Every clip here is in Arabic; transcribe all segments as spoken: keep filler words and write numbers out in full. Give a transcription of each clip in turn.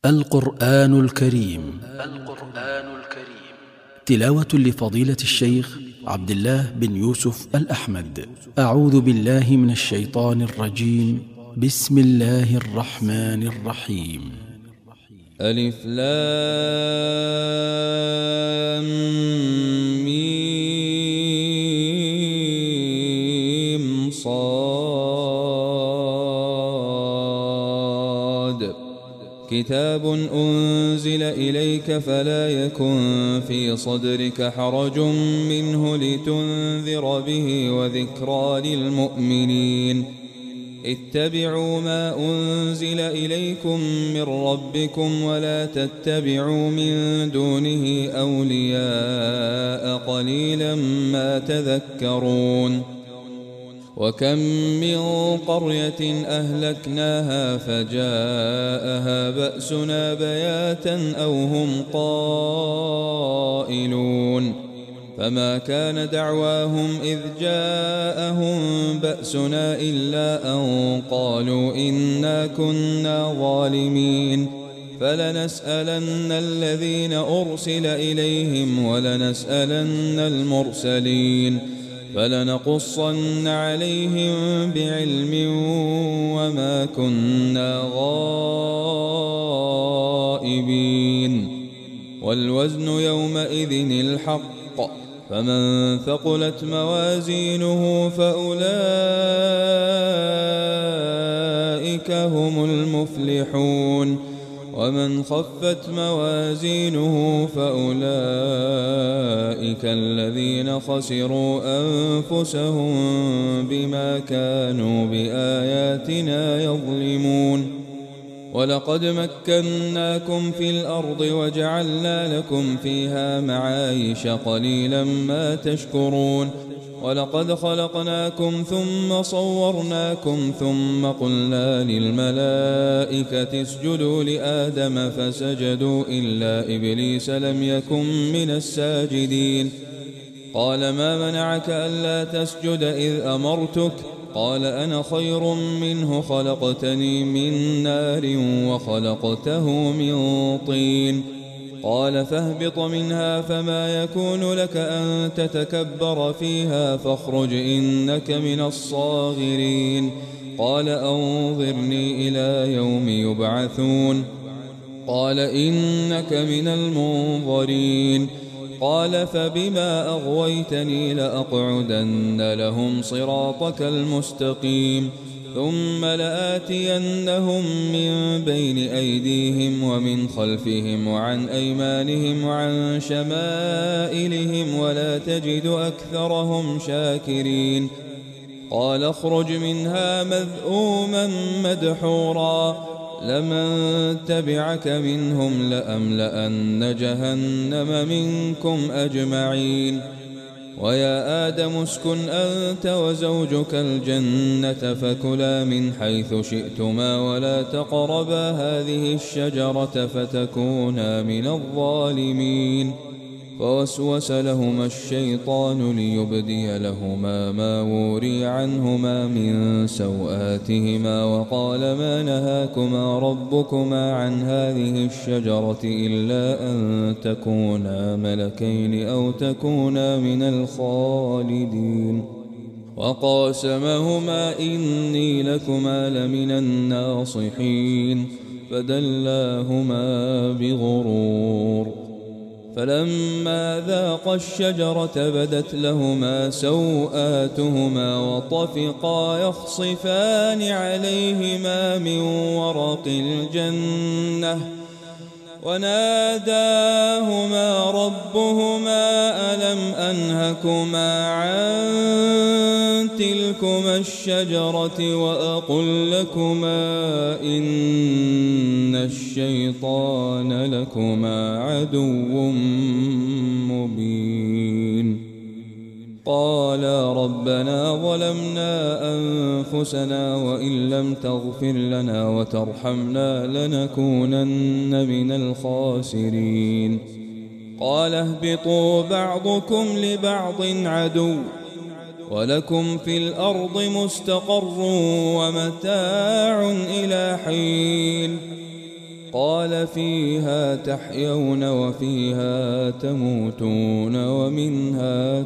القرآن الكريم القرآن الكريم تلاوة لفضيلة الشيخ عبد الله بن يوسف الأحمد. أعوذ بالله من الشيطان الرجيم. بسم الله الرحمن الرحيم. ألف لام ميم صاد. كتاب أنزل إليك فلا يكن في صدرك حرج منه لتنذر به وذكرى للمؤمنين. اتبعوا ما أنزل إليكم من ربكم ولا تتبعوا من دونه أولياء قليلا ما تذكرون. وكم من قرية أهلكناها فجاءها بأسنا بياتا أو هم قائلون. فما كان دعواهم إذ جاءهم بأسنا إلا أن قالوا إنا كنا ظالمين. فلنسألن الذين أرسل إليهم ولنسألن المرسلين. فلنقصن عليهم بعلم وما كنا غائبين. والوزن يومئذ الحق. فمن ثقلت موازينه فأولئك هم المفلحون. ومن خفت موازينه فأولئك الذين خسروا أنفسهم بما كانوا بآياتنا يظلمون. ولقد مكناكم في الأرض وجعلنا لكم فيها معايش قليلا ما تشكرون. ولقد خلقناكم ثم صورناكم ثم قلنا للملائكة اسجدوا لآدم فسجدوا إلا إبليس لم يكن من الساجدين. قال ما منعك ألا تسجد إذ أمرتك؟ قال أنا خير منه خلقتني من نار وخلقته من طين. قال فاهبط منها فما يكون لك أن تتكبر فيها فاخرج إنك من الصاغرين. قال أنظرني إلى يوم يبعثون. قال إنك من المنظرين. قال فبما أغويتني لأقعدن لهم صراطك المستقيم ثم لآتينهم من بين أيديهم ومن خلفهم وعن أيمانهم وعن شمائلهم ولا تجد أكثرهم شاكرين. قال اخرج منها مذءوما مدحورا لمن تبعك منهم لأملأن جهنم منكم أجمعين. ويا آدم اسكن أنت وزوجك الجنة فكلا من حيث شئتما ولا تقربا هذه الشجرة فتكونا من الظالمين. فوسوس لهما الشيطان ليبدي لهما ما وري عنهما من سوآتهما وقال ما نهاكما ربكما عن هذه الشجرة إلا أن تكونا ملكين أو تكونا من الخالدين. وقاسمهما إني لكما لمن الناصحين فدلاهما بغرور. فلما ذاقا الشجرة بدت لهما سوآتهما وطفقا يخصفان عليهما من ورق الجنة وناداهما ربهما ألم أنهكما عن تلكما الشجرة وأقل لكما إن الشيطان لكما عدو مبين. قالا ربنا ظلمنا أنفسنا وإن لم تغفر لنا وترحمنا لنكونن من الخاسرين. قال اهبطوا بعضكم لبعض عدو ولكم في الأرض مستقر ومتاع إلى حين. قال فيها تحيون وفيها تموتون ومنها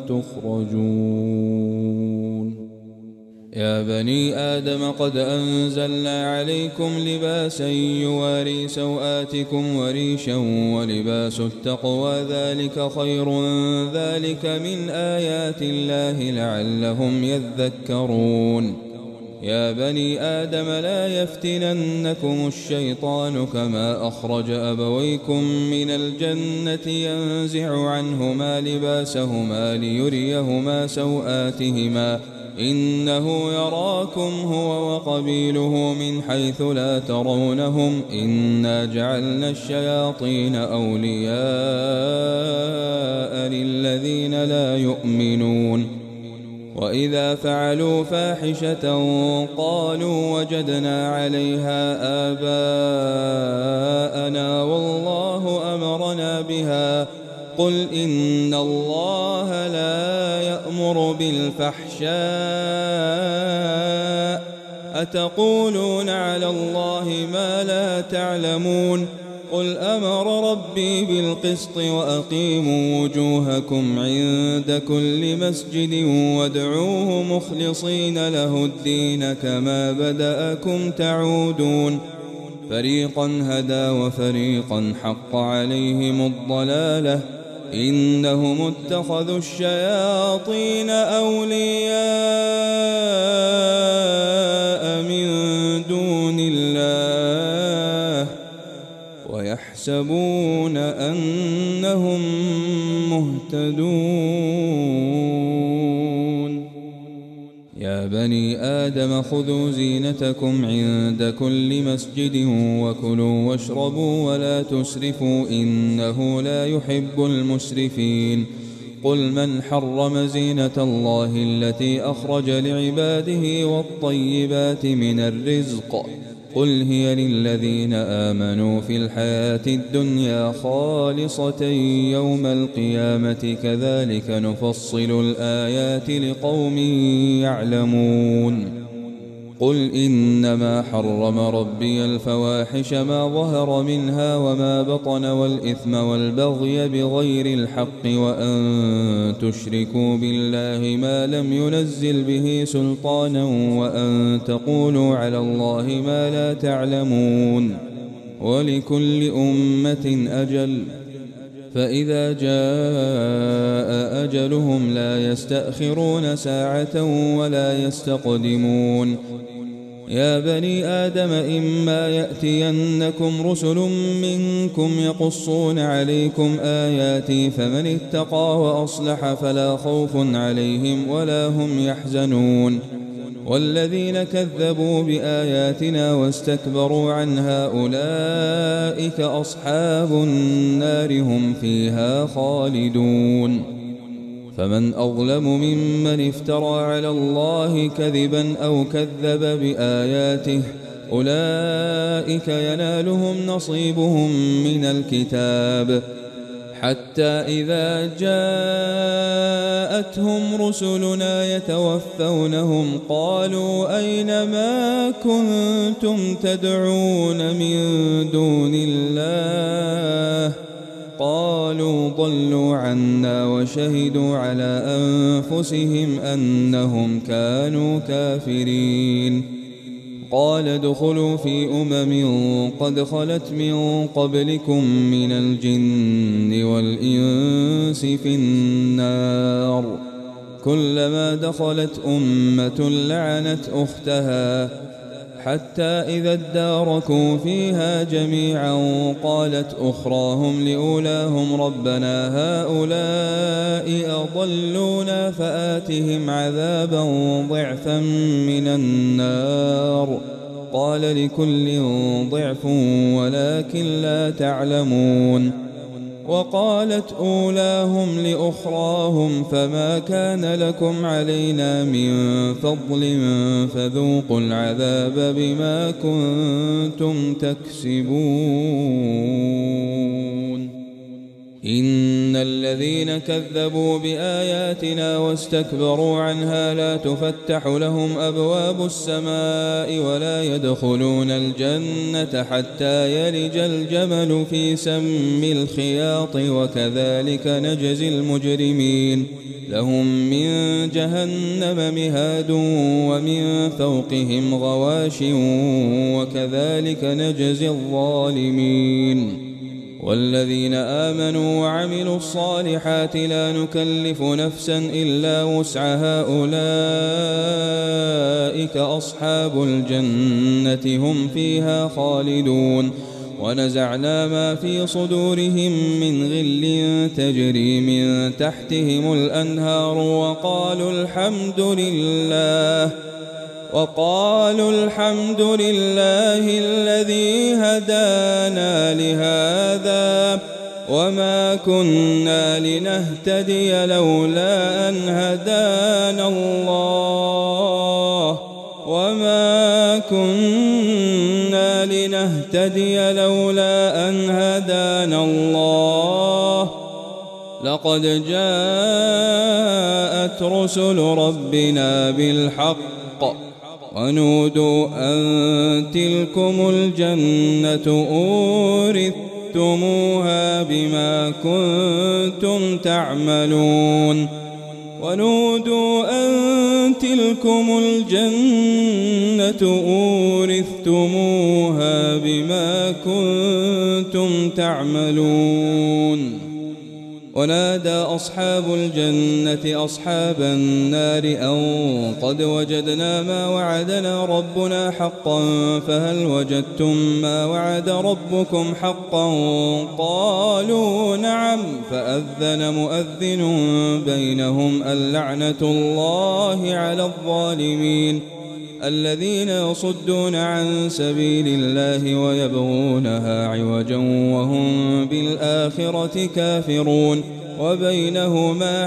تخرجون. يا بني آدم قد أنزلنا عليكم لباسا يواري سوآتكم وريشا ولباس التقوى ذلك خير ذلك من آيات الله لعلهم يذكرون. يا بني آدم لا يفتننكم الشيطان كما أخرج أبويكم من الجنة ينزع عنهما لباسهما ليريهما سوآتهما إنه يراكم هو وقبيله من حيث لا ترونهم إنا جعلنا الشياطين أولياء للذين لا يؤمنون. وإذا فعلوا فاحشة قالوا وجدنا عليها آباءنا والله أمرنا بها قل إن الله لا يأمر بالفحشاء أتقولون على الله ما لا تعلمون قل أمر ربي بالقسط وأقيموا وجوهكم عند كل مسجد وادعوه مخلصين له الدين كما بدأكم تعودون. فريقا هدى وفريقا حق عليهم الضلالة إنهم اتخذوا الشياطين أولياء من دون الله ويحسبون أنهم مهتدون. يا بني آدم خذوا زينتكم عند كل مسجد وكلوا واشربوا ولا تسرفوا إنه لا يحب المسرفين. قل من حرم زينة الله التي أخرج لعباده والطيبات من الرزق قل هي للذين آمنوا في الحياة الدنيا خالصة يوم القيامة كذلك نفصل الآيات لقوم يعلمون. قل إنما حرم ربي الفواحش ما ظهر منها وما بطن والإثم والبغي بغير الحق وأن تشركوا بالله ما لم ينزل به سلطانا وأن تقولوا على الله ما لا تعلمون. ولكل أمة أجل فإذا جاء أجلهم لا يستأخرون ساعة ولا يستقدمون. يا بني آدم إما يأتينكم رسل منكم يقصون عليكم آياتي فمن اتقى وأصلح فلا خوف عليهم ولا هم يحزنون. والذين كذبوا بآياتنا واستكبروا عنها أولئك أصحاب النار هم فيها خالدون. فمن أظلم ممن افترى على الله كذبا أو كذب بآياته أولئك ينالهم نصيبهم من الكتاب حتى إذا جاءتهم رسلنا يتوفونهم قالوا أين ما كنتم تدعون من دون الله قالوا ضلوا عنا وشهدوا على أنفسهم أنهم كانوا كافرين. قال ادخلوا في أمم قد خلت من قبلكم من الجن والإنس في النار كلما دخلت أمة لعنت أختها حتى إذا اداركوا فيها جميعا قالت أخراهم لأولاهم ربنا هؤلاء أضلونا فآتهم عذابا ضعفا من النار قال لكل ضعف ولكن لا تعلمون. وقالت أولاهم لأخراهم فما كان لكم علينا من فضل فذوقوا العذاب بما كنتم تكسبون. إن الذين كذبوا بآياتنا واستكبروا عنها لا تفتح لهم أبواب السماء ولا يدخلون الجنة حتى يلج الجمل في سم الخياط وكذلك نجزي المجرمين لهم من جهنم مهاد ومن فوقهم غواش وكذلك نجزي الظالمين والذين آمنوا وعملوا الصالحات لا نكلف نفسا إلا وسعها أولئك أصحاب الجنة هم فيها خالدون ونزعنا ما في صدورهم من غل تجري من تحتهم الأنهار وقالوا الحمد لله وقالوا الحمد لله الذي هدانا لهذا وما كنا لنهتدي لولا أن هدانا الله وما كنا لنهتدي لولا أن هدانا الله لقد جاءت رسل ربنا بالحق ونودوا أن تلكم الجنة أورثتموها بما كنتم تعملون ونودوا أن تلكم الجنة أورثتموها بما كنتم تعملون ونادى أصحاب الجنة أصحاب النار أن قد وجدنا ما وعدنا ربنا حقا فهل وجدتم ما وعد ربكم حقا قالوا نعم فأذن مؤذن بينهم اللعنة الله على الظالمين الذين يصدون عن سبيل الله ويبغونها عوجا وهم بالآخرة كافرون وبينهما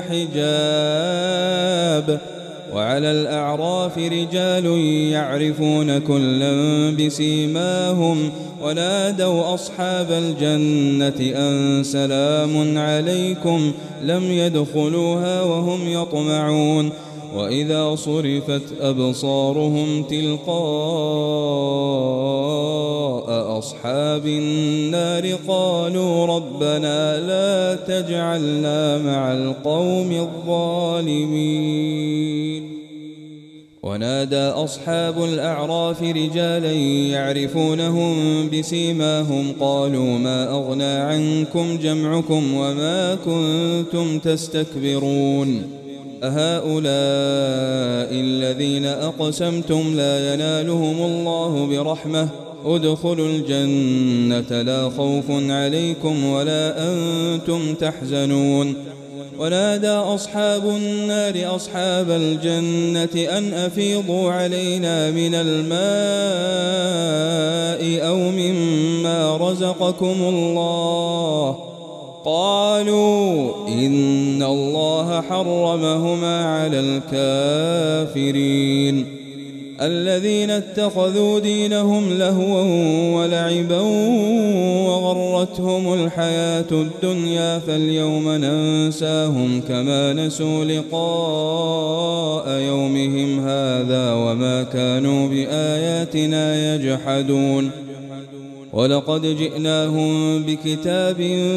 حجاب وعلى الأعراف رجال يعرفون كلا بسيماهم ونادوا أصحاب الجنة أن سلام عليكم لم يدخلوها وهم يطمعون وإذا صرفت أبصارهم تلقاء أصحاب النار قالوا ربنا لا تجعلنا مع القوم الظالمين ونادى أصحاب الأعراف رجالا يعرفونهم بسيماهم قالوا ما أغنى عنكم جمعكم وما كنتم تستكبرون أهؤلاء الذين أقسمتم لا ينالهم الله برحمة ادخلوا الجنة لا خوف عليكم ولا أنتم تحزنون ونادى أصحاب النار أصحاب الجنة أن أفيضوا علينا من الماء أو مما رزقكم الله قالوا إن الله حرمهما على الكافرين الذين اتخذوا دينهم لهوا ولعبا وغرتهم الحياة الدنيا فاليوم ننساهم كما نسوا لقاء يومهم هذا وما كانوا بآياتنا يجحدون ولقد جئناهم بكتاب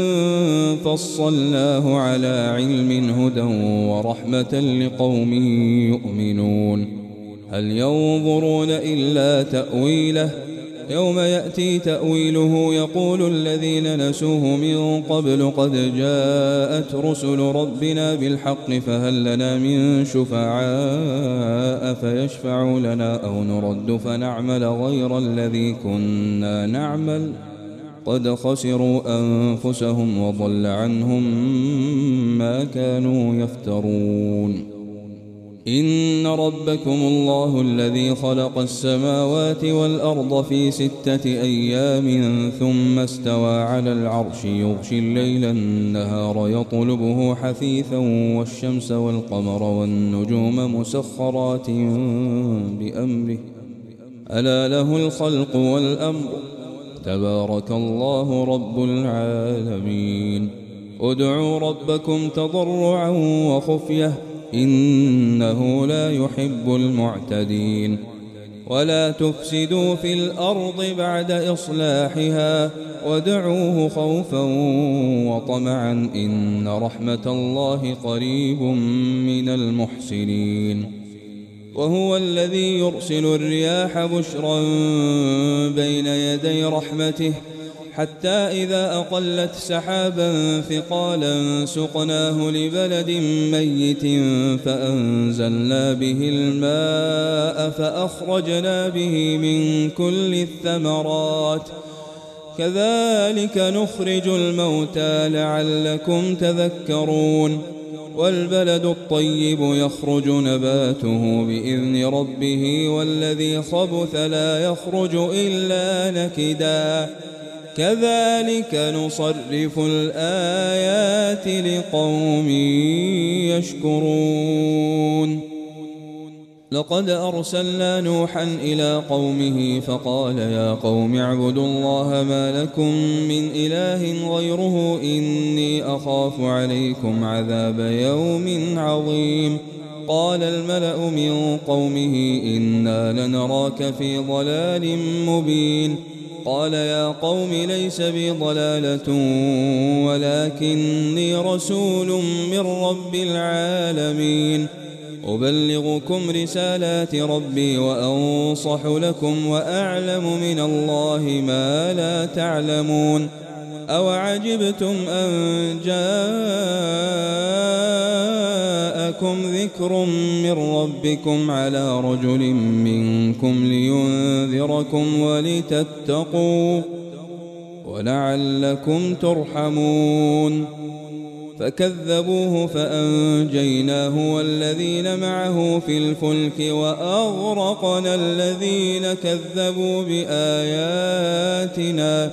فصلناه على علم هدى ورحمة لقوم يؤمنون هل ينظرون إلا تأويله يوم يأتي تأويله يقول الذين نسوه من قبل قد جاءت رسل ربنا بالحق فهل لنا من شفعاء فيشفعوا لنا أو نرد فنعمل غير الذي كنا نعمل قد خسروا أنفسهم وضل عنهم ما كانوا يفترون إن ربكم الله الذي خلق السماوات والأرض في ستة أيام ثم استوى على العرش يغشي الليل النهار يطلبه حثيثا والشمس والقمر والنجوم مسخرات بأمره ألا له الخلق والأمر تبارك الله رب العالمين ادعوا ربكم تضرعا وخفية إنه لا يحب المعتدين ولا تفسدوا في الأرض بعد إصلاحها وادعوه خوفا وطمعا إن رحمة الله قريب من المحسنين وهو الذي يرسل الرياح بشرا بين يدي رحمته حتى إذا أقلت سحابا ثقالا سقناه لبلد ميت فأنزلنا به الماء فأخرجنا به من كل الثمرات كذلك نخرج الموتى لعلكم تذكرون والبلد الطيب يخرج نباته بإذن ربه والذي خبث لا يخرج إلا نكدا كذلك نصرف الآيات لقوم يشكرون لقد أرسلنا نوحا إلى قومه فقال يا قوم اعبدوا الله ما لكم من إله غيره إني أخاف عليكم عذاب يوم عظيم قال الملأ من قومه إنا لنراك في ضلال مبين قال يا قوم ليس بي ضلالة ولكني رسول من رب العالمين أبلغكم رسالات ربي وأنصح لكم وأعلم من الله ما لا تعلمون أوعجبتم أن جاءكم ذكر من ربكم على رجل منكم لينذركم ولتتقوا ولعلكم ترحمون فكذبوه فأنجيناه والذين معه في الفلك وأغرقنا الذين كذبوا بآياتنا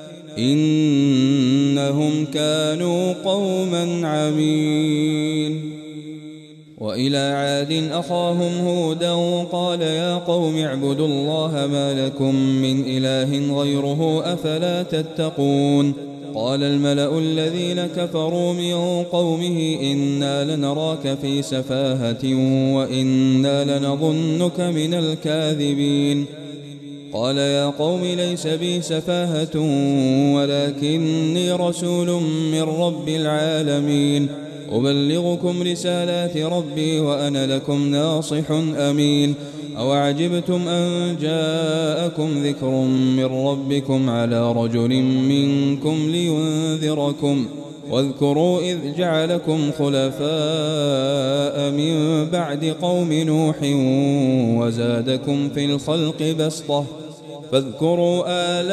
إنهم كانوا قوما عمين وإلى عاد أخاهم هودا قال يا قوم اعبدوا الله ما لكم من إله غيره أفلا تتقون قال الملأ الذين كفروا من قومه إنا لنراك في سفاهة وإنا لنظنك من الكاذبين قال يا قوم ليس بي سفاهة ولكني رسول من رب العالمين أبلغكم رسالات ربي وأنا لكم ناصح أمين أوعجبتم أن جاءكم ذكر من ربكم على رجل منكم لينذركم واذكروا إذ جعلكم خلفاء من بعد قوم نوح وزادكم في الخلق بسطة فاذكروا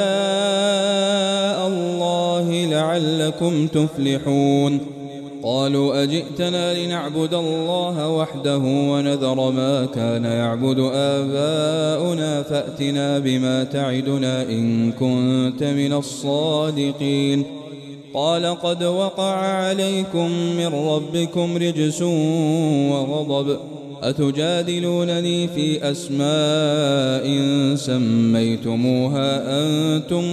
آلاء الله لعلكم تفلحون قالوا أجئتنا لنعبد الله وحده ونذر ما كان يعبد آباؤنا فأتنا بما تعدنا إن كنت من الصادقين قال قد وقع عليكم من ربكم رجس وغضب أتجادلونني في أسماء سميتموها أنتم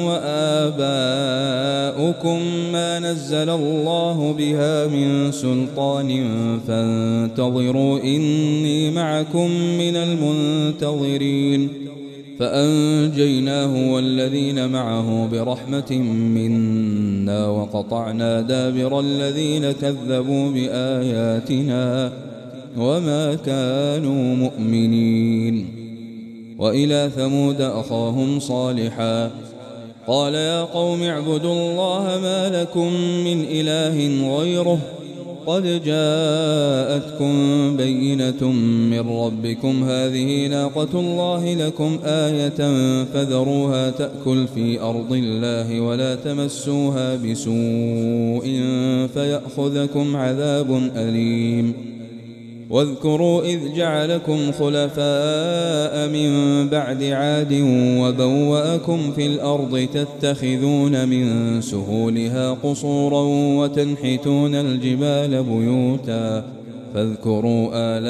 وآباؤكم ما نزل الله بها من سلطان فانتظروا إني معكم من المنتظرين فأنجيناه والذين معه برحمة منا وقطعنا دابر الذين كذبوا بآياتنا وما كانوا مؤمنين وإلى ثمود أخاهم صالحا قال يا قوم اعبدوا الله ما لكم من إله غيره قد جاءتكم بينة من ربكم هذه ناقة الله لكم آية فذروها تأكل في أرض الله ولا تمسوها بسوء فيأخذكم عذاب أليم واذكروا إذ جعلكم خلفاء من بعد عاد وبوأكم في الأرض تتخذون من سهولها قصورا وتنحتون الجبال بيوتا فاذكروا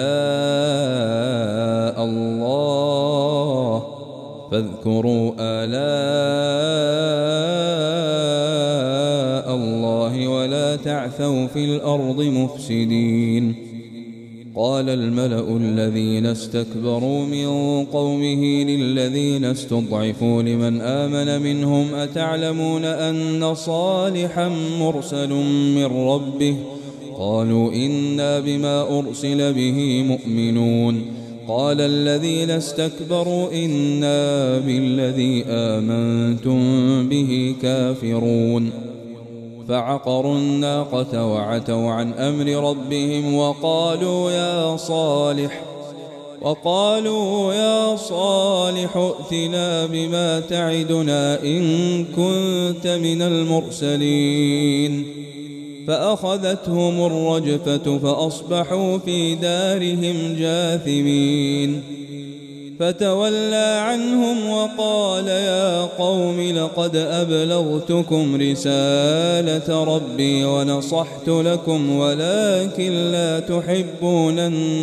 آلاء الله فاذكروا آلاء الله ولا تعثوا في الأرض مفسدين. قال الملأ الذين استكبروا من قومه للذين استضعفوا لمن آمن منهم أتعلمون أن صالحا مرسل من ربه؟ قالوا إنا بما أرسل به مؤمنون. قال الذين استكبروا إنا بالذي آمنتم به كافرون. فعقروا الناقة وعتوا عن أمر ربهم وقالوا يا صالح وقالوا يا صالح ائتنا بما تعدنا إن كنت من المرسلين. فأخذتهم الرجفة فأصبحوا في دارهم جاثمين. فتولى عنهم وقال يا قوم لقد أبلغتكم رسالة ربي ونصحت لكم ولكن لا تحبون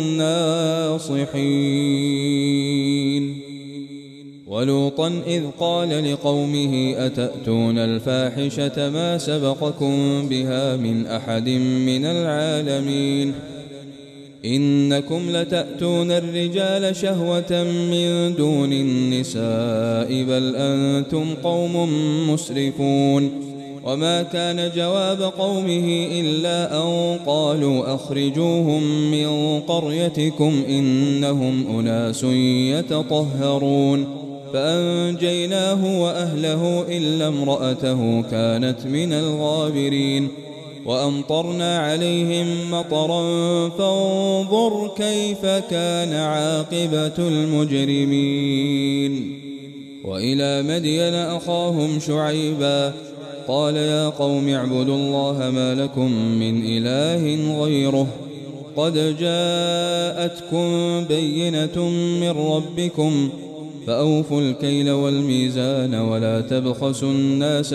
الناصحين. ولوطا إذ قال لقومه أتأتون الفاحشة ما سبقكم بها من أحد من العالمين إنكم لتأتون الرجال شهوة من دون النساء بل أنتم قوم مسرفون. وما كان جواب قومه إلا أن قالوا أخرجوهم من قريتكم إنهم أناس يتطهرون. فأنجيناه وأهله إلا امرأته كانت من الغابرين. وأمطرنا عليهم مطرا فانظر كيف كان عاقبة المجرمين. وإلى مدين أخاهم شعيبا قال يا قوم اعبدوا الله ما لكم من إله غيره قد جاءتكم بينة من ربكم فأوفوا الكيل والميزان ولا تبخسوا الناس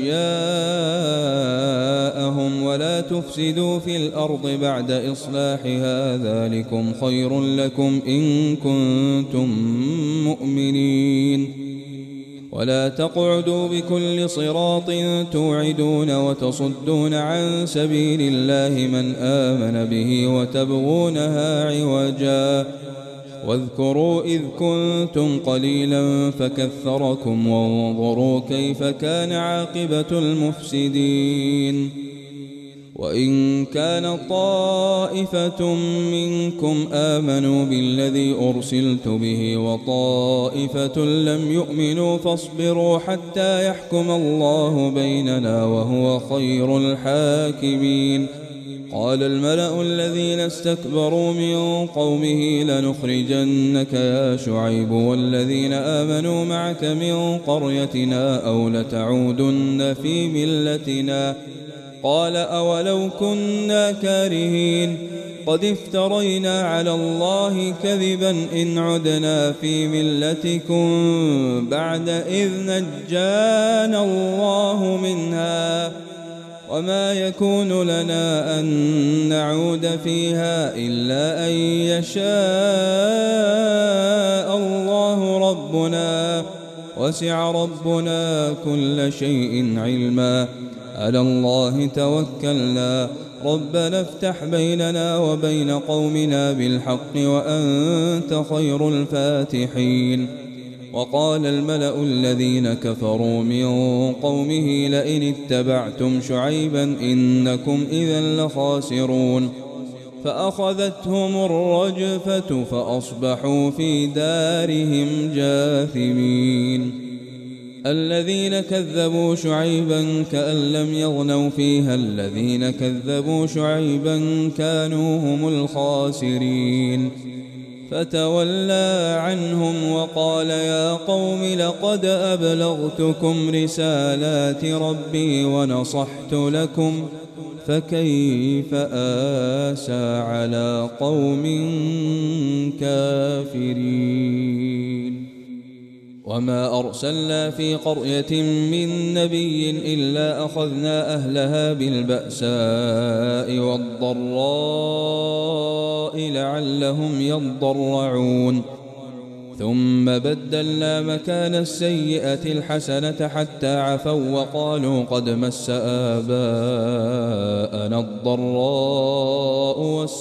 أشياءهم ولا تفسدوا في الأرض بعد إصلاحها ذلكم خير لكم إن كنتم مؤمنين. ولا تقعدوا بكل صراط توعدون وتصدون عن سبيل الله من آمن به وتبغونها عوجا واذكروا إذ كنتم قليلا فكثركم وانظروا كيف كان عاقبة المفسدين. وإن كان طائفة منكم آمنوا بالذي أرسلت به وطائفة لم يؤمنوا فاصبروا حتى يحكم الله بيننا وهو خير الحاكمين. قال الملأ الذين استكبروا من قومه لنخرجنك يا شعيب والذين آمنوا معك من قريتنا أو لتعودن في ملتنا. قال أولو كنا كارهين قد افترينا على الله كذبا إن عدنا في ملتكم بعد إذ نجانا الله منها وما يكون لنا أن نعود فيها إلا أن يشاء الله ربنا وسع ربنا كل شيء علما على الله توكلنا ربنا افتح بيننا وبين قومنا بالحق وأنت خير الفاتحين. وقال الملأ الذين كفروا من قومه لئن اتبعتم شعيبا إنكم إذا لخاسرون. فأخذتهم الرجفة فأصبحوا في دارهم جاثمين. الذين كذبوا شعيبا كأن لم يغنوا فيها الذين كذبوا شعيبا كانوا هم الخاسرين. فتولى عنهم وقال يا قوم لقد أبلغتكم رسالات ربي ونصحت لكم فكيف آسى على قوم كافرين. وما أرسلنا في قرية من نبي إلا أخذنا أهلها بالبأساء والضراء لعلهم يضرعون. ثم بدلنا مكان السيئة الحسنة حتى عفوا وقالوا قد مس آباءنا الضراء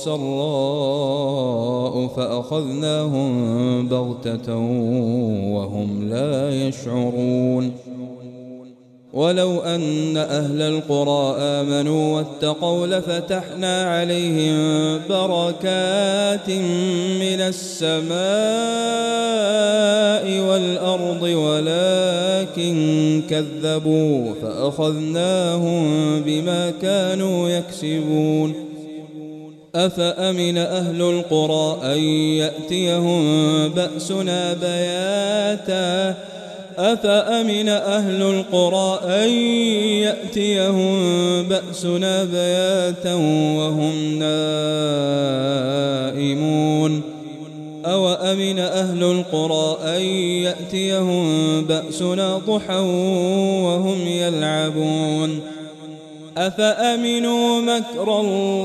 والسراء فأخذناهم بغتة وهم لا يشعرون. ولو أن أهل القرى آمنوا واتقوا لفتحنا عليهم بركات من السماء والأرض ولكن كذبوا فأخذناهم بما كانوا يكسبون. أفأمن أهل القرى أن يأتيهم بأسنا بياتا أفأمن أهل القرى أن يأتيهم بأسنا بياتا وهم نائمون أوأمن أهل القرى أن يأتيهم بأسنا ضحى وهم يلعبون أفأمنوا مكر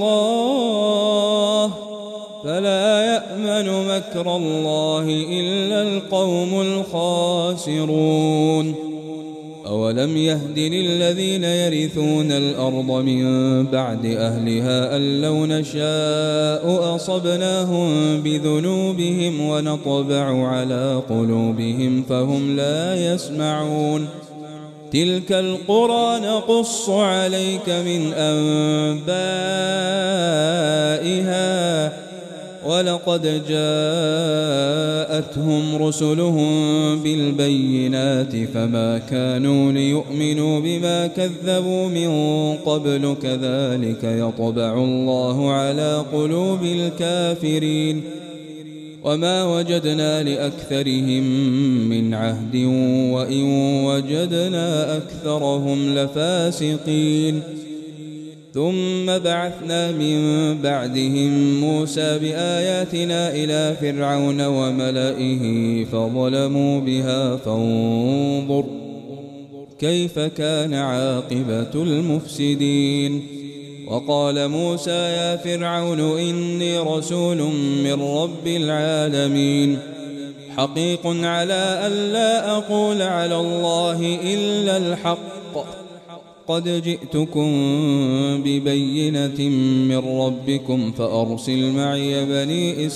الله فلا يأمن مكر الله إلا القوم الخاسرون. أولم يهد للذين يرثون الأرض من بعد أهلها أن لو نشاء أصبناهم بذنوبهم ونطبع على قلوبهم فهم لا يسمعون. تلك القرى نقص عليك من أنبائها ولقد جاءتهم رسلهم بالبينات فما كانوا ليؤمنوا بما كذبوا من قبل كذلك يطبع الله على قلوب الكافرين. وما وجدنا لأكثرهم من عهد وإن وجدنا أكثرهم لفاسقين. ثم بعثنا من بعدهم موسى بآياتنا إلى فرعون وملئه فظلموا بها فانظر كيف كان عاقبة المفسدين. وقال موسى يا فرعون إني رسول من رب العالمين حقيق على ألا أقول على الله إلا الحق قد جئتكم ببينة من ربكم فأرسل معي بني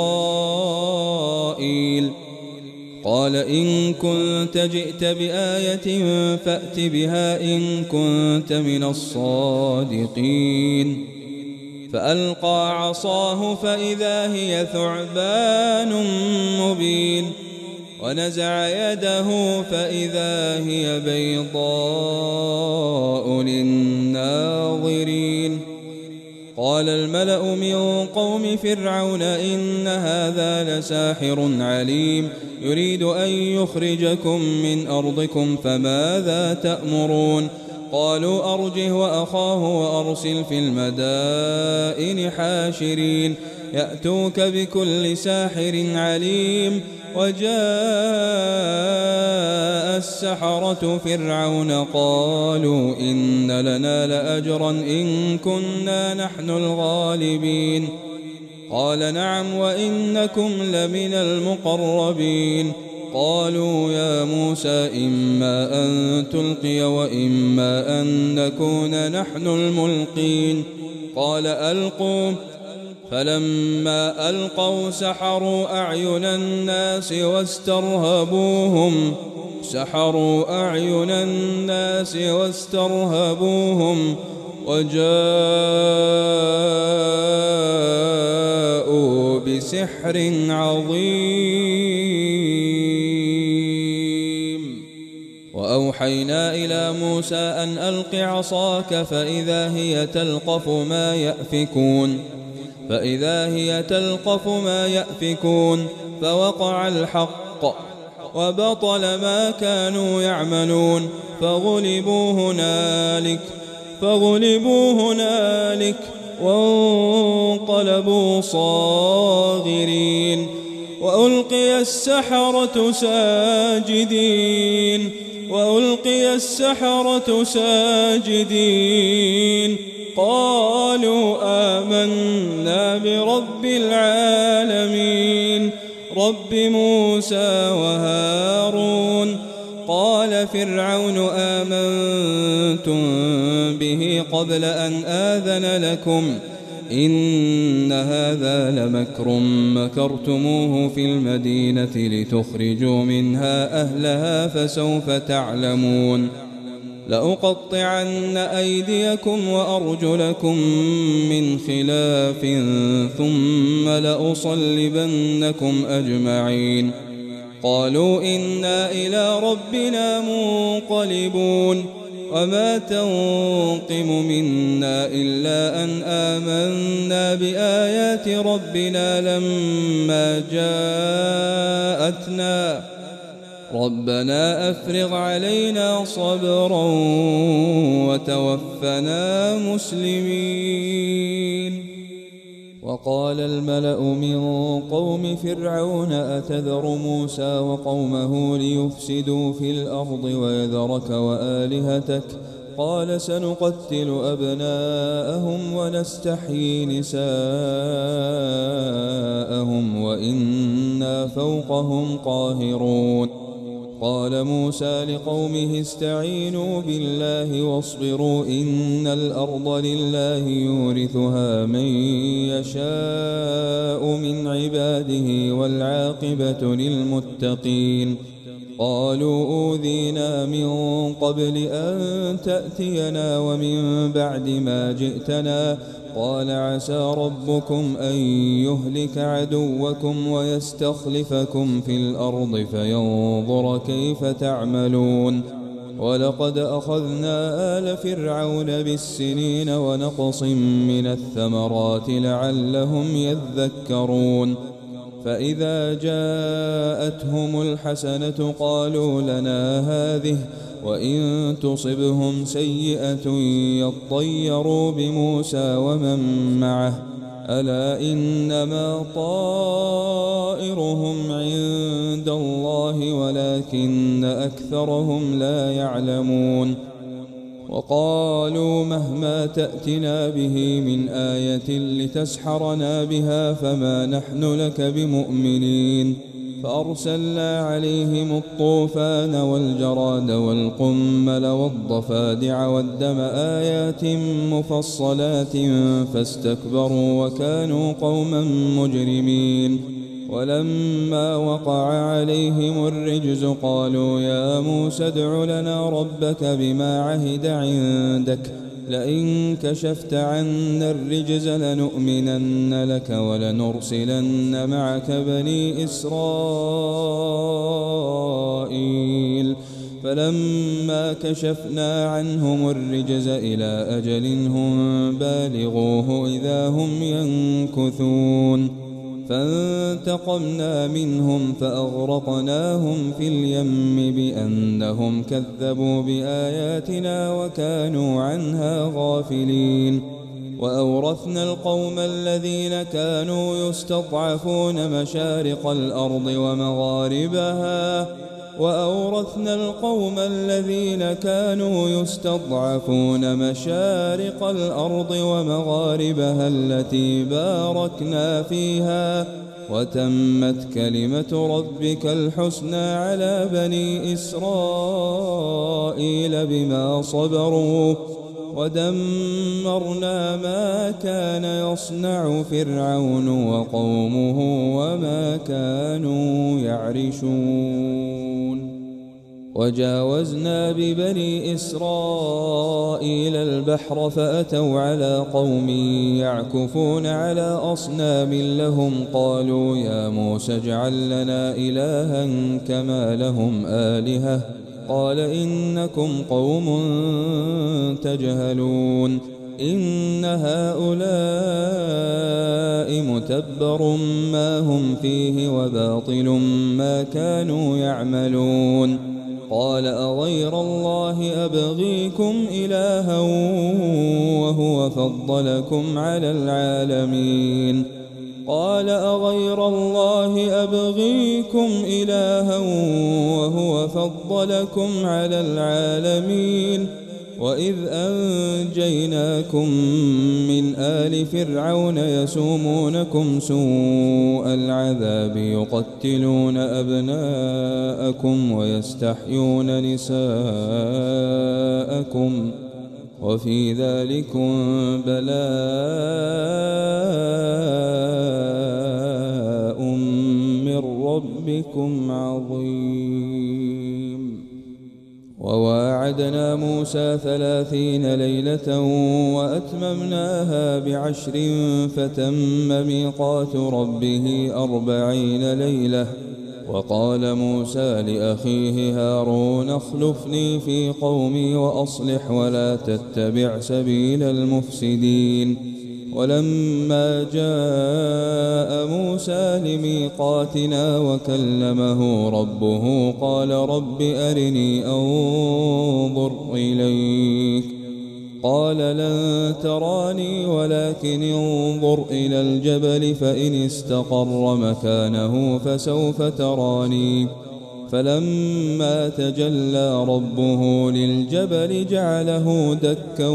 إسرائيل. قال إن كنت جئت بآية فأت بها إن كنت من الصادقين. فألقى عصاه فإذا هي ثعبان مبين ونزع يده فإذا هي بيضاء للناظرين. قال الملأ من قوم فرعون إن هذا لساحر عليم يريد أن يخرجكم من أرضكم فماذا تأمرون. قالوا أرجه وأخاه وأرسل في المدائن حاشرين يأتوك بكل ساحر عليم. وجاء السحرة فرعون قالوا إن لنا لأجرا إن كنا نحن الغالبين. قال نعم وإنكم لمن المقربين. قالوا يا موسى إما أن تلقي وإما أن نكون نحن الملقين. قال ألقوا. فلما ألقوا سحروا أعين الناس واسترهبوهم سحروا أعين الناس واسترهبوهم وجاءوا بسحر عظيم. وأوحينا إلى موسى أن ألق عصاك فإذا هي تلقف ما يأفكون فإذا هي تلقف ما يأفكون فوقع الحق وبطل ما كانوا يعملون فغلبوا هنالك فغلبوا هنالك وانقلبوا صاغرين. وألقي السحرة ساجدين وألقي السحرة ساجدين قالوا آمنا برب العالمين. رب موسى وهارون. قال فرعون آمنتم به قبل أن آذن لكم إن هذا لمكر مكرتموه في المدينة لتخرجوا منها أهلها فسوف تعلمون. لأقطعن أيديكم وأرجلكم من خلاف ثم لأصلبنكم أجمعين. قالوا إنا إلى ربنا منقلبون. وما تنقم منا إلا أن آمنا بآيات ربنا لما جاءتنا ربنا أفرغ علينا صبرا وتوفنا مسلمين. وقال الملأ من قوم فرعون أتذر موسى وقومه ليفسدوا في الأرض ويذرك وآلهتك قال سنقتل أبناءهم ونستحيي نساءهم وإنا فوقهم قاهرون. قال موسى لقومه استعينوا بالله واصبروا إن الأرض لله يورثها من يشاء من عباده والعاقبة للمتقين. قالوا أوذينا من قبل أن تأتينا ومن بعد ما جئتنا قال عسى ربكم أن يهلك عدوكم ويستخلفكم في الأرض فينظر كيف تعملون. ولقد أخذنا آل فرعون بالسنين ونقص من الثمرات لعلهم يذكرون. فإذا جاءتهم الحسنة قالوا لنا هذه وإن تصبهم سيئة يطيروا بموسى ومن معه ألا إنما طائرهم عند الله ولكن أكثرهم لا يعلمون. وقالوا مهما تأتنا به من آية لتسحرنا بها فما نحن لك بمؤمنين. فأرسلنا عليهم الطوفان والجراد والقمل والضفادع والدم آيات مفصلات فاستكبروا وكانوا قوما مجرمين. ولما وقع عليهم الرجز قالوا يا موسى ادع لنا ربك بما عهد عندك لئن كشفت عنا الرجز لنؤمنن لك ولنرسلن معك بني إسرائيل. فلما كشفنا عنهم الرجز إلى أجل هم بالغوه إذا هم ينكثون. فانتقمنا منهم فأغرقناهم في اليم بأنهم كذبوا بآياتنا وكانوا عنها غافلين. وأورثنا القوم الذين كانوا يستضعفون مشارق الأرض ومغاربها وأورثنا القوم الذين كانوا يستضعفون مشارق الأرض ومغاربها التي باركنا فيها وتمت كلمة ربك الحسنى على بني إسرائيل بما صبروا ودمرنا ما كان يصنع فرعون وقومه وما كانوا يعرشون. وجاوزنا ببني إسرائيل البحر فأتوا على قوم يعكفون على أصنام لهم قالوا يا موسى اجعل لنا إلها كما لهم آلهة قال إنكم قوم تجهلون. إن هؤلاء متبر ما هم فيه وباطل ما كانوا يعملون. قال أغير الله أبغيكم إلها وهو فضلكم على العالمين. قال أغير الله أبغيكم إلها وهو فضلكم على العالمين. وإذ أنجيناكم من آل فرعون يسومونكم سوء العذاب يقتلون أبناءكم ويستحيون نساءكم وفي ذلكم بلاء من ربكم عظيم. وواعدنا موسى ثلاثين ليلة وأتممناها بعشر فتم ميقات ربه أربعين ليلة. وقال موسى لأخيه هارون اخلفني في قومي وأصلح ولا تتبع سبيل المفسدين. ولما جاء موسى لميقاتنا وكلمه ربه قال رب أرني أنظر إليك قال لن تراني ولكن انظر إلى الجبل فإن استقر مكانه فسوف تراني. فلما تجلى ربه للجبل جعله دكا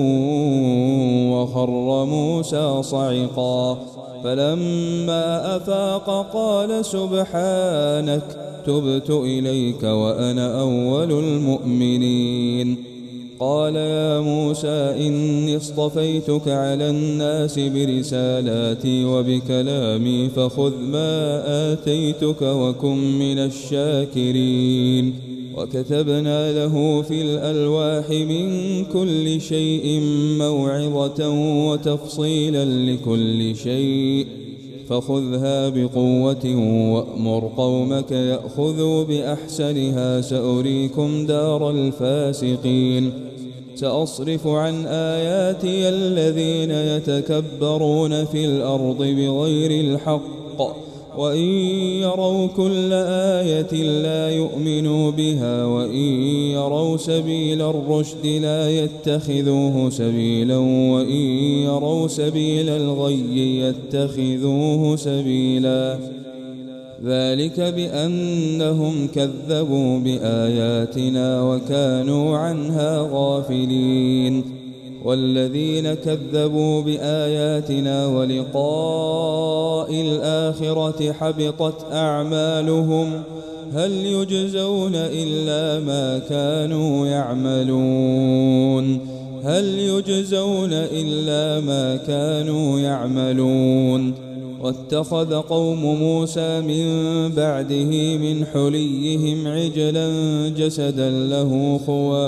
وخر موسى صعقا. فلما أفاق قال سبحانك تبت إليك وأنا أول المؤمنين. قال يا موسى إني اصطفيتك على الناس برسالاتي وبكلامي فخذ ما آتيتك وكن من الشاكرين. وكتبنا له في الألواح من كل شيء موعظة وتفصيلا لكل شيء فخذها بقوة وأمر قومك يأخذوا بأحسنها سأريكم دار الفاسقين. سأصرف عن آياتي الذين يتكبرون في الأرض بغير الحق وإن يروا كل آية لا يؤمنوا بها وإن يروا سبيل الرشد لا يتخذوه سبيلا وإن يروا سبيل الغي يتخذوه سبيلا. ذلك بأنهم كذبوا بآياتنا وكانوا عنها غافلين. والذين كذبوا بآياتنا ولقاء الآخرة حبطت أعمالهم هل يجزون إلا ما كانوا يعملون هل يجزون إلا ما كانوا يعملون. واتخذ قوم موسى من بعده من حليهم عجلا جسدا له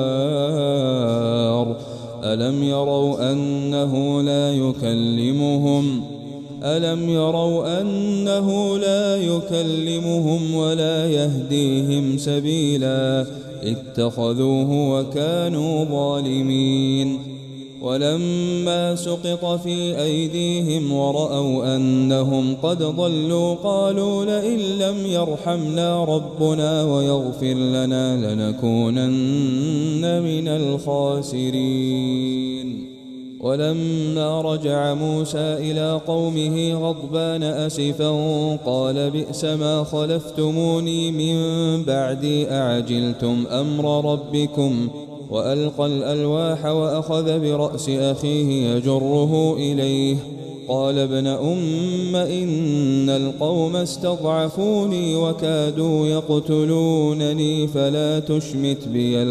خوار ألم يروا أنه لا يكلمهم ألم يروا أنه لا يكلمهم ولا يهديهم سبيلا اتخذوه وكانوا ظالمين. ولما سقط في أيديهم ورأوا أنهم قد ضلوا قالوا لئن لم يرحمنا ربنا ويغفر لنا لنكونن من الخاسرين. ولما رجع موسى إلى قومه غضبان أسفا قال بئس ما خلفتموني من بعدي أعجلتم أمر ربكم وألقى الألواح وأخذ برأس أخيه يجره إليه قال ابن أم إن القوم استضعفوني وكادوا يقتلونني فلا تشمت بي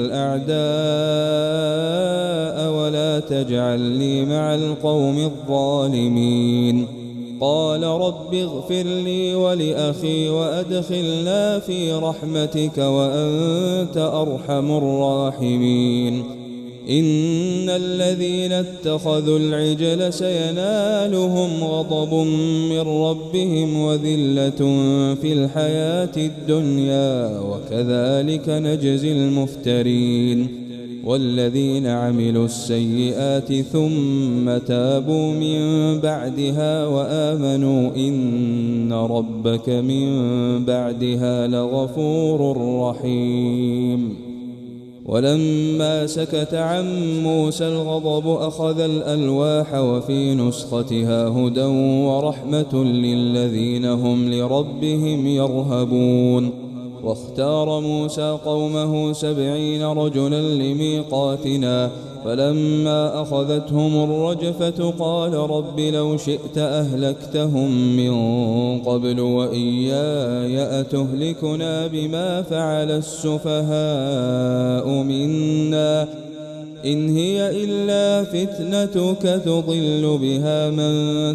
الأعداء ولا تجعلني مع القوم الظالمين. قال رب اغفر لي ولأخي وأدخلنا في رحمتك وأنت أرحم الراحمين. إن الذين اتخذوا العجل سينالهم غضب من ربهم وذلة في الحياة الدنيا وكذلك نجزي المفترين. والذين عملوا السيئات ثم تابوا من بعدها وآمنوا إن ربك من بعدها لغفور رحيم. ولما سكت عن موسى الغضب أخذ الألواح وفي نسختها هدى ورحمة للذين هم لربهم يرهبون. واختار موسى قومه سبعين رجلا لميقاتنا فلما أخذتهم الرجفة قال رب لو شئت أهلكتهم من قبل وإياي أتهلكنا بما فعل السفهاء منا إن هي إلا فتنتك تضل بها من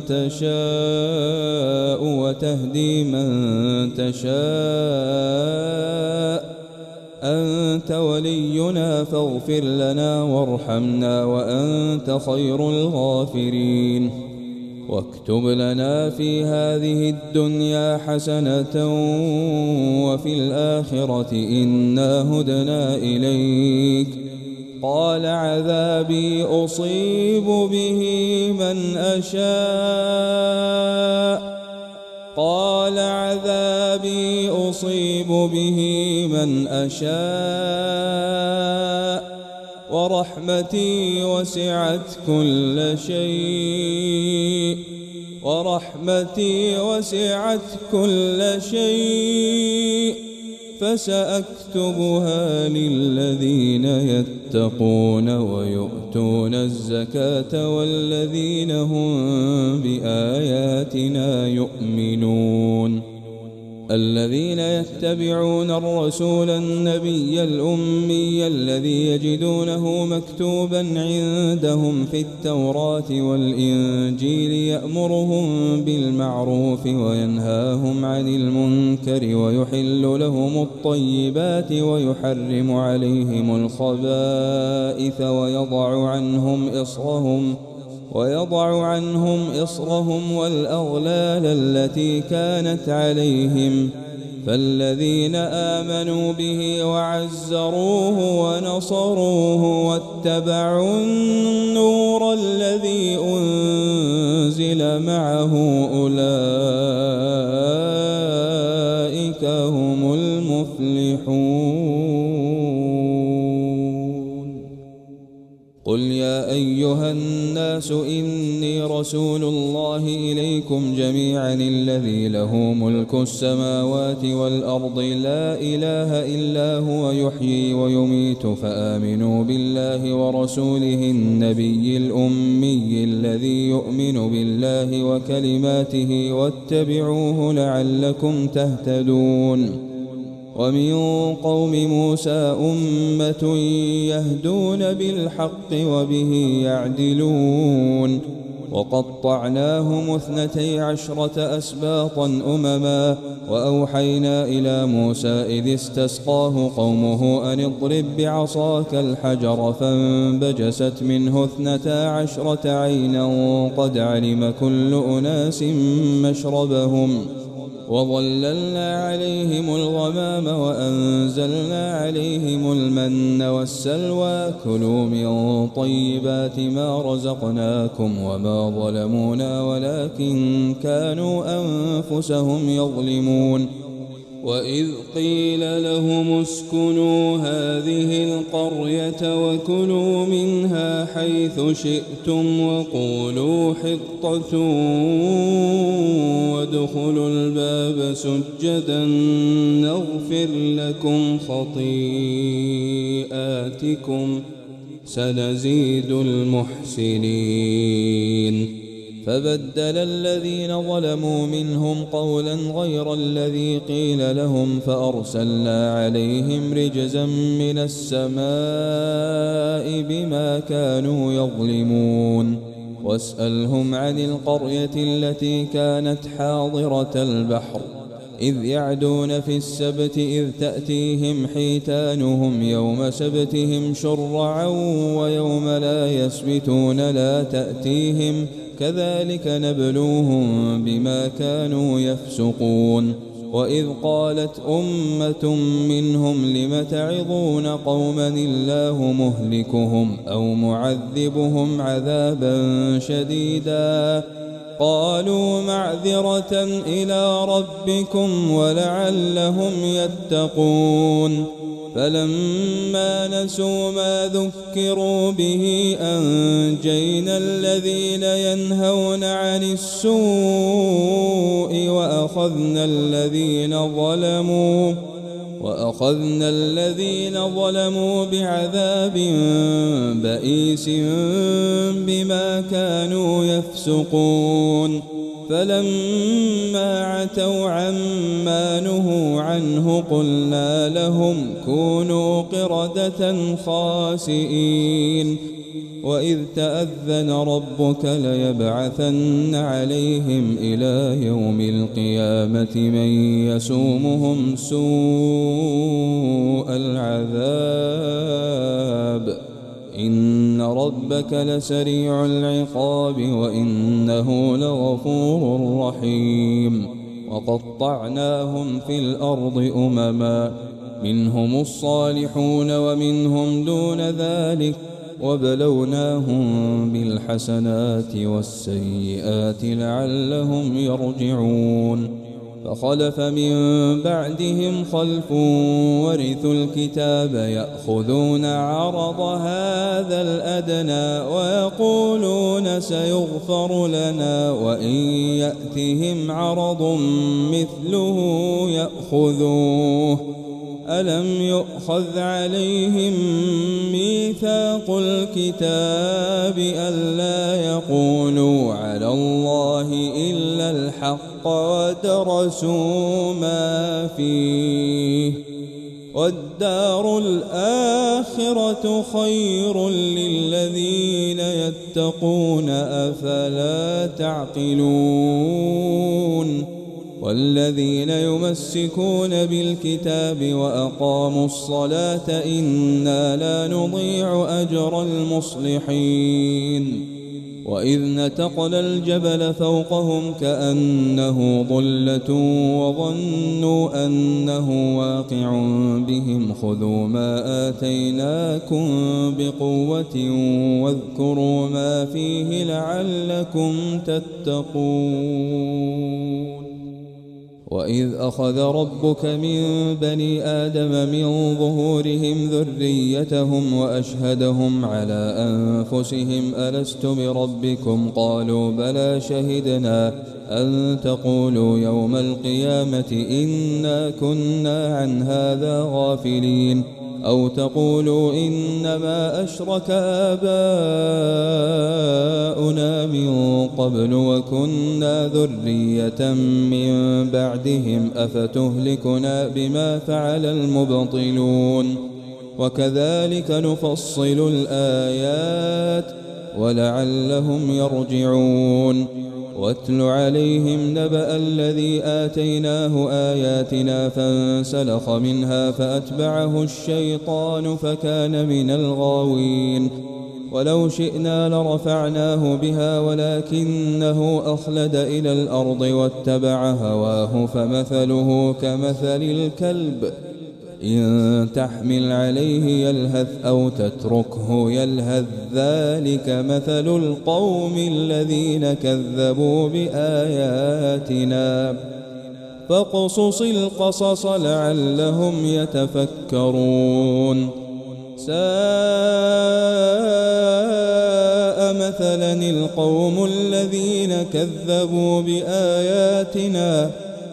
تشاء وتهدي من تشاء أنت ولينا فاغفر لنا وارحمنا وأنت خير الغافرين واكتب لنا في هذه الدنيا حسنة وفي الآخرة إنا هدنا إليك قال عذابي أصيب به من أشاء قال عذابي أصيب به من أشاء ورحمتي وسعت كل شيء ورحمتي وسعت كل شيء فسأكتبها للذين يتقون ويؤتون الزكاة والذين هم بآياتنا يؤمنون الذين يتبعون الرسول النبي الأمي الذي يجدونه مكتوبا عندهم في التوراة والإنجيل يأمرهم بالمعروف وينهاهم عن المنكر ويحل لهم الطيبات ويحرم عليهم الخبائث ويضع عنهم إصرهم ويضع عنهم إصرهم والأغلال التي كانت عليهم فالذين آمنوا به وعزروه ونصروه واتبعوا النور الذي أنزل معه أولئك هم المفلحون قل يا أيها الناس إني رسول الله إليكم جميعا الذي له ملك السماوات والأرض لا إله إلا هو يحيي ويميت فآمنوا بالله ورسوله النبي الأمي الذي يؤمن بالله وكلماته واتبعوه لعلكم تهتدون ومن قوم موسى أمة يهدون بالحق وبه يعدلون وقطعناهم اثنتي عشرة أسباطا أمما وأوحينا إلى موسى إذ استسقاه قومه أن اضرب بعصاك الحجر فانبجست منه اثنتا عشرة عينا قد علم كل أناس مشربهم وظللنا عليهم الغمام وأنزلنا عليهم المن والسلوى كلوا من طيبات ما رزقناكم وما ظلمونا ولكن كانوا أنفسهم يظلمون وإذ قيل لهم اسكنوا هذه القرية وكلوا منها حيث شئتم وقولوا حطة وادخلوا الباب سجدا نغفر لكم خطيئاتكم سنزيد المحسنين فبدل الذين ظلموا منهم قولا غير الذي قيل لهم فأرسلنا عليهم رجزا من السماء بما كانوا يظلمون واسألهم عن القرية التي كانت حاضرة البحر إذ يعدون في السبت إذ تأتيهم حيتانهم يوم سبتهم شرعا ويوم لا يسبتون لا تأتيهم كذلك نبلوهم بما كانوا يفسقون وإذ قالت أمة منهم لم تعظون قوما الله مهلكهم أو معذبهم عذابا شديدا قالوا معذرة إلى ربكم ولعلهم يتقون فلما نسوا ما ذكروا به أنجينا الذين ينهون عن السوء وأخذنا الذين ظلموا وأخذنا الذين ظلموا بعذاب بئيس بما كانوا يفسقون فلما عتوا عما نهوا عنه قلنا لهم كونوا قردة خاسئين وإذ تأذن ربك ليبعثن عليهم إلى يوم القيامة من يسومهم سوء العذاب إن ربك لسريع العقاب وإنه لغفور رحيم وقطعناهم في الأرض أمما منهم الصالحون ومنهم دون ذلك وبلوناهم بالحسنات والسيئات لعلهم يرجعون فخلف من بعدهم خلف ورثوا الكتاب يأخذون عرض هذا الأدنى ويقولون سيغفر لنا وإن يأتهم عرض مثله يأخذوه ألم يؤخذ عليهم ميثاق الكتاب ألا يقولوا على الله إلا الحق ودرسوا ما فيه والدار الآخرة خير للذين يتقون أفلا تعقلون والذين يمسكون بالكتاب وأقاموا الصلاة إنا لا نضيع أجر المصلحين وإذ نتقنا الجبل فوقهم كأنه ظلة وظنوا أنه واقع بهم خذوا ما آتيناكم بقوة واذكروا ما فيه لعلكم تتقون وإذ أخذ ربك من بني آدم من ظهورهم ذريتهم وأشهدهم على أنفسهم ألست بربكم قالوا بلى شهدنا أن تقولوا يوم القيامة إنا كنا عن هذا غافلين أو تقولوا إنما أشرك آباؤنا من قبل وكنا ذرية من بعدهم أفتهلكنا بما فعل المبطلون وكذلك نفصل الآيات ولعلهم يرجعون واتل عليهم نبأ الذي آتيناه آياتنا فانسلخ منها فأتبعه الشيطان فكان من الغاوين ولو شئنا لرفعناه بها ولكنه أخلد إلى الأرض واتبع هواه فمثله كمثل الكلب إن تحمل عليه يلهث أو تتركه يلهث ذلك مثل القوم الذين كذبوا بآياتنا فاقصص القصص لعلهم يتفكرون ساء مثلا القوم الذين كذبوا بآياتنا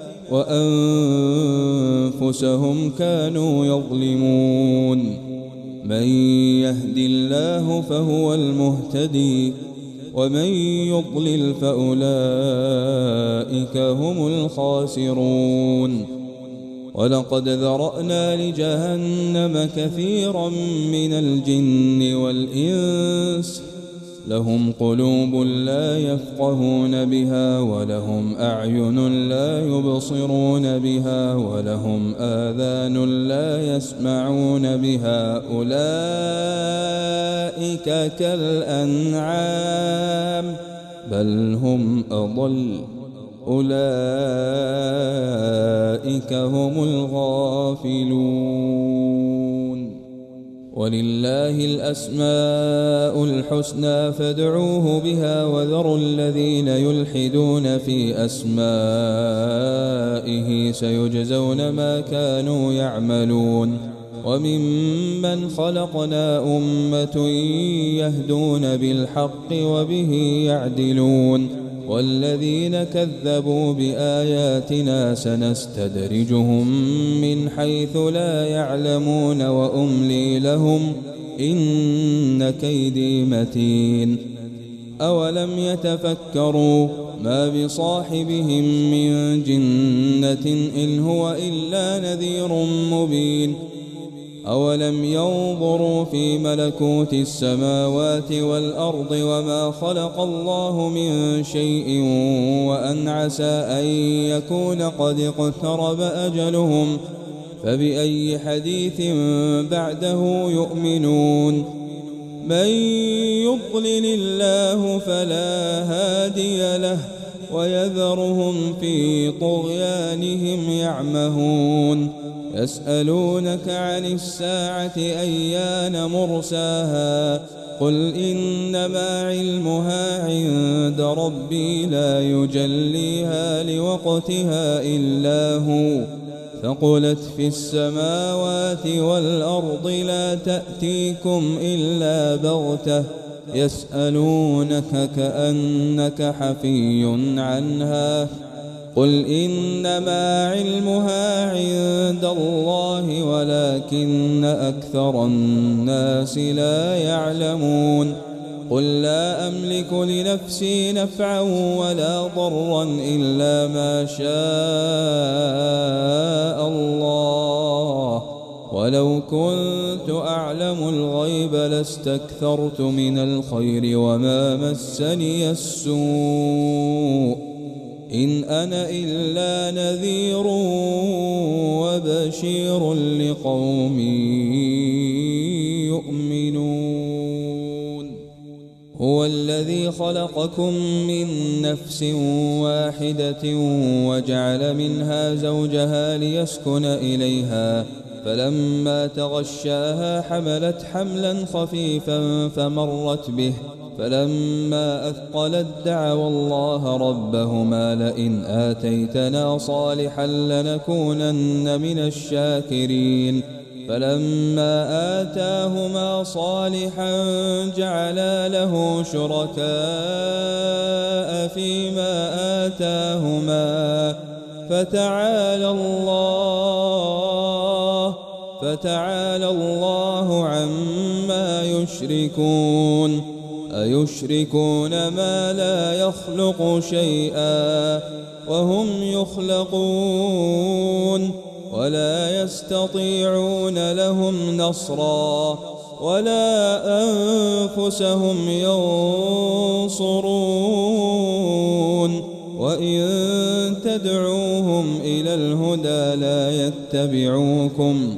وأنفسهم كانوا يظلمون من يهد الله فهو المهتدي ومن يضلل فأولئك هم الخاسرون ولقد ذرأنا لجهنم كثيرا من الجن والإنس لهم قلوب لا يفقهون بها ولهم أعين لا يبصرون بها ولهم آذان لا يسمعون بها أولئك كالأنعام بل هم أضل أولئك هم الغافلون ولله الأسماء الحسنى فادعوه بها وذروا الذين يلحدون في أسمائه سيجزون ما كانوا يعملون وممن خلقنا أمة يهدون بالحق وبه يعدلون والذين كذبوا بآياتنا سنستدرجهم من حيث لا يعلمون وأملي لهم إن كيدي متين. أولم يتفكروا ما بصاحبهم من جنة إن هو إلا نذير مبين. أولم ينظروا في ملكوت السماوات والأرض وما خلق الله من شيء وأن عسى أن يكون قد اقترب أجلهم فبأي حديث بعده يؤمنون. من يضلل الله فلا هادي له ويذرهم في طغيانهم يعمهون. يسألونك عن الساعة أيان مرساها قل إنما علمها عند ربي لا يجليها لوقتها إلا هو ثقلت في السماوات والأرض لا تأتيكم إلا بغتة يسألونك كأنك حفي عنها قل إنما علمها عند الله ولكن أكثر الناس لا يعلمون. قل لا أملك لنفسي نفعا ولا ضرا إلا ما شاء الله ولو كنت أعلم الغيب لاستكثرت من الخير وما مسني السوء إن أنا إلا نذير وبشير لقوم يؤمنون. هو الذي خلقكم من نفس واحدة وجعل منها زوجها ليسكن إليها فلما تغشاها حملت حملا خفيفا فمرت به فلما أثقلت دعوا الله ربهما لئن آتيتنا صالحا لنكونن من الشاكرين فلما آتاهما صالحا جعلا له شركاء فيما آتاهما فتعالى الله فتعالى الله عما يشركون. أيشركون ما لا يخلق شيئا وهم يخلقون ولا يستطيعون لهم نصرا ولا أنفسهم ينصرون. وإن تدعوهم إلى الهدى لا يتبعوكم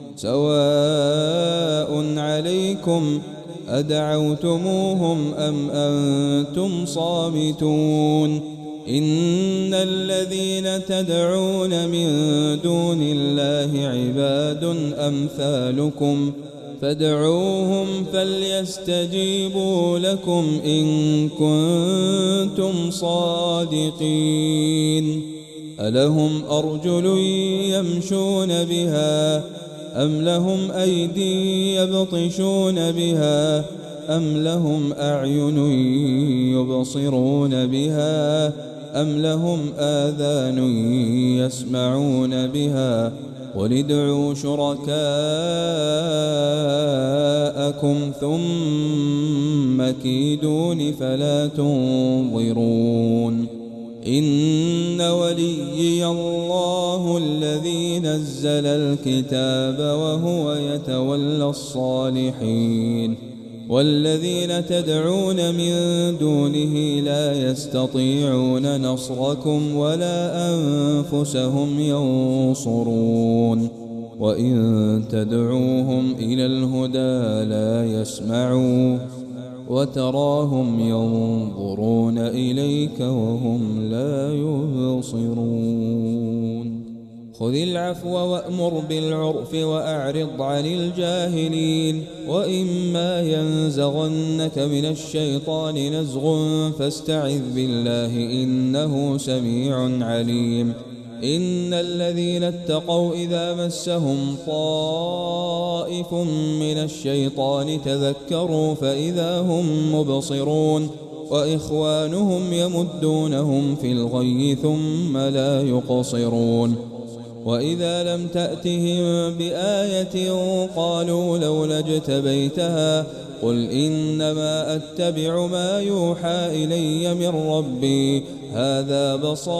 سواء عليكم أدعوتموهم أم أنتم صامتون. إن الذين تدعون من دون الله عباد أمثالكم فادعوهم فليستجيبوا لكم إن كنتم صادقين. ألهم أرجل يمشون بها أم لهم أيدي يبطشون بها أم لهم أعين يبصرون بها أم لهم آذان يسمعون بها قل ادعوا شركاءكم ثم كيدون فلا تنظرون. إن وليي الله الذي نزل الكتاب وهو يتولى الصالحين والذين تدعون من دونه لا يستطيعون نصركم ولا أنفسهم ينصرون. وإن تدعوهم إلى الهدى لا يسمعوا وتراهم ينظرون إليك وهم لا يبصرون. خذ العفو وأمر بالعرف وأعرض عن الجاهلين. وإما ينزغنك من الشيطان نزغ فاستعذ بالله إنه سميع عليم. إن الذين اتقوا إذا مسهم طائف من الشيطان تذكروا فإذا هم مبصرون. وإخوانهم يمدونهم في الغي ثم لا يقصرون وإذا لم تأتهم بآية قالوا لولا اجتبيتها قل إنما أتبع ما يوحى إلي من ربي هذا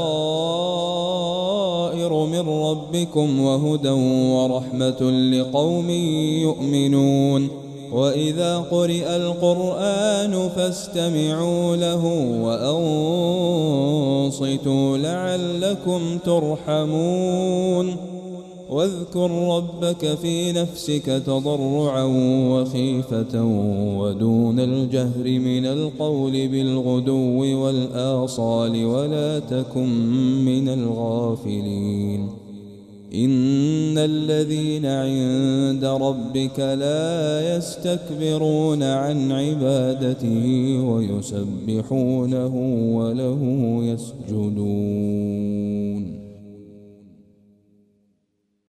بصائر من ربكم وهدى ورحمة لقوم يؤمنون وإذا قرئ القرآن فاستمعوا له وأنصتوا لعلكم ترحمون واذكر ربك في نفسك تضرعا وخيفة ودون الجهر من القول بالغدو والآصال ولا تكن من الغافلين إن الذين عند ربك لا يستكبرون عن عبادته ويسبحونه وله يسجدون.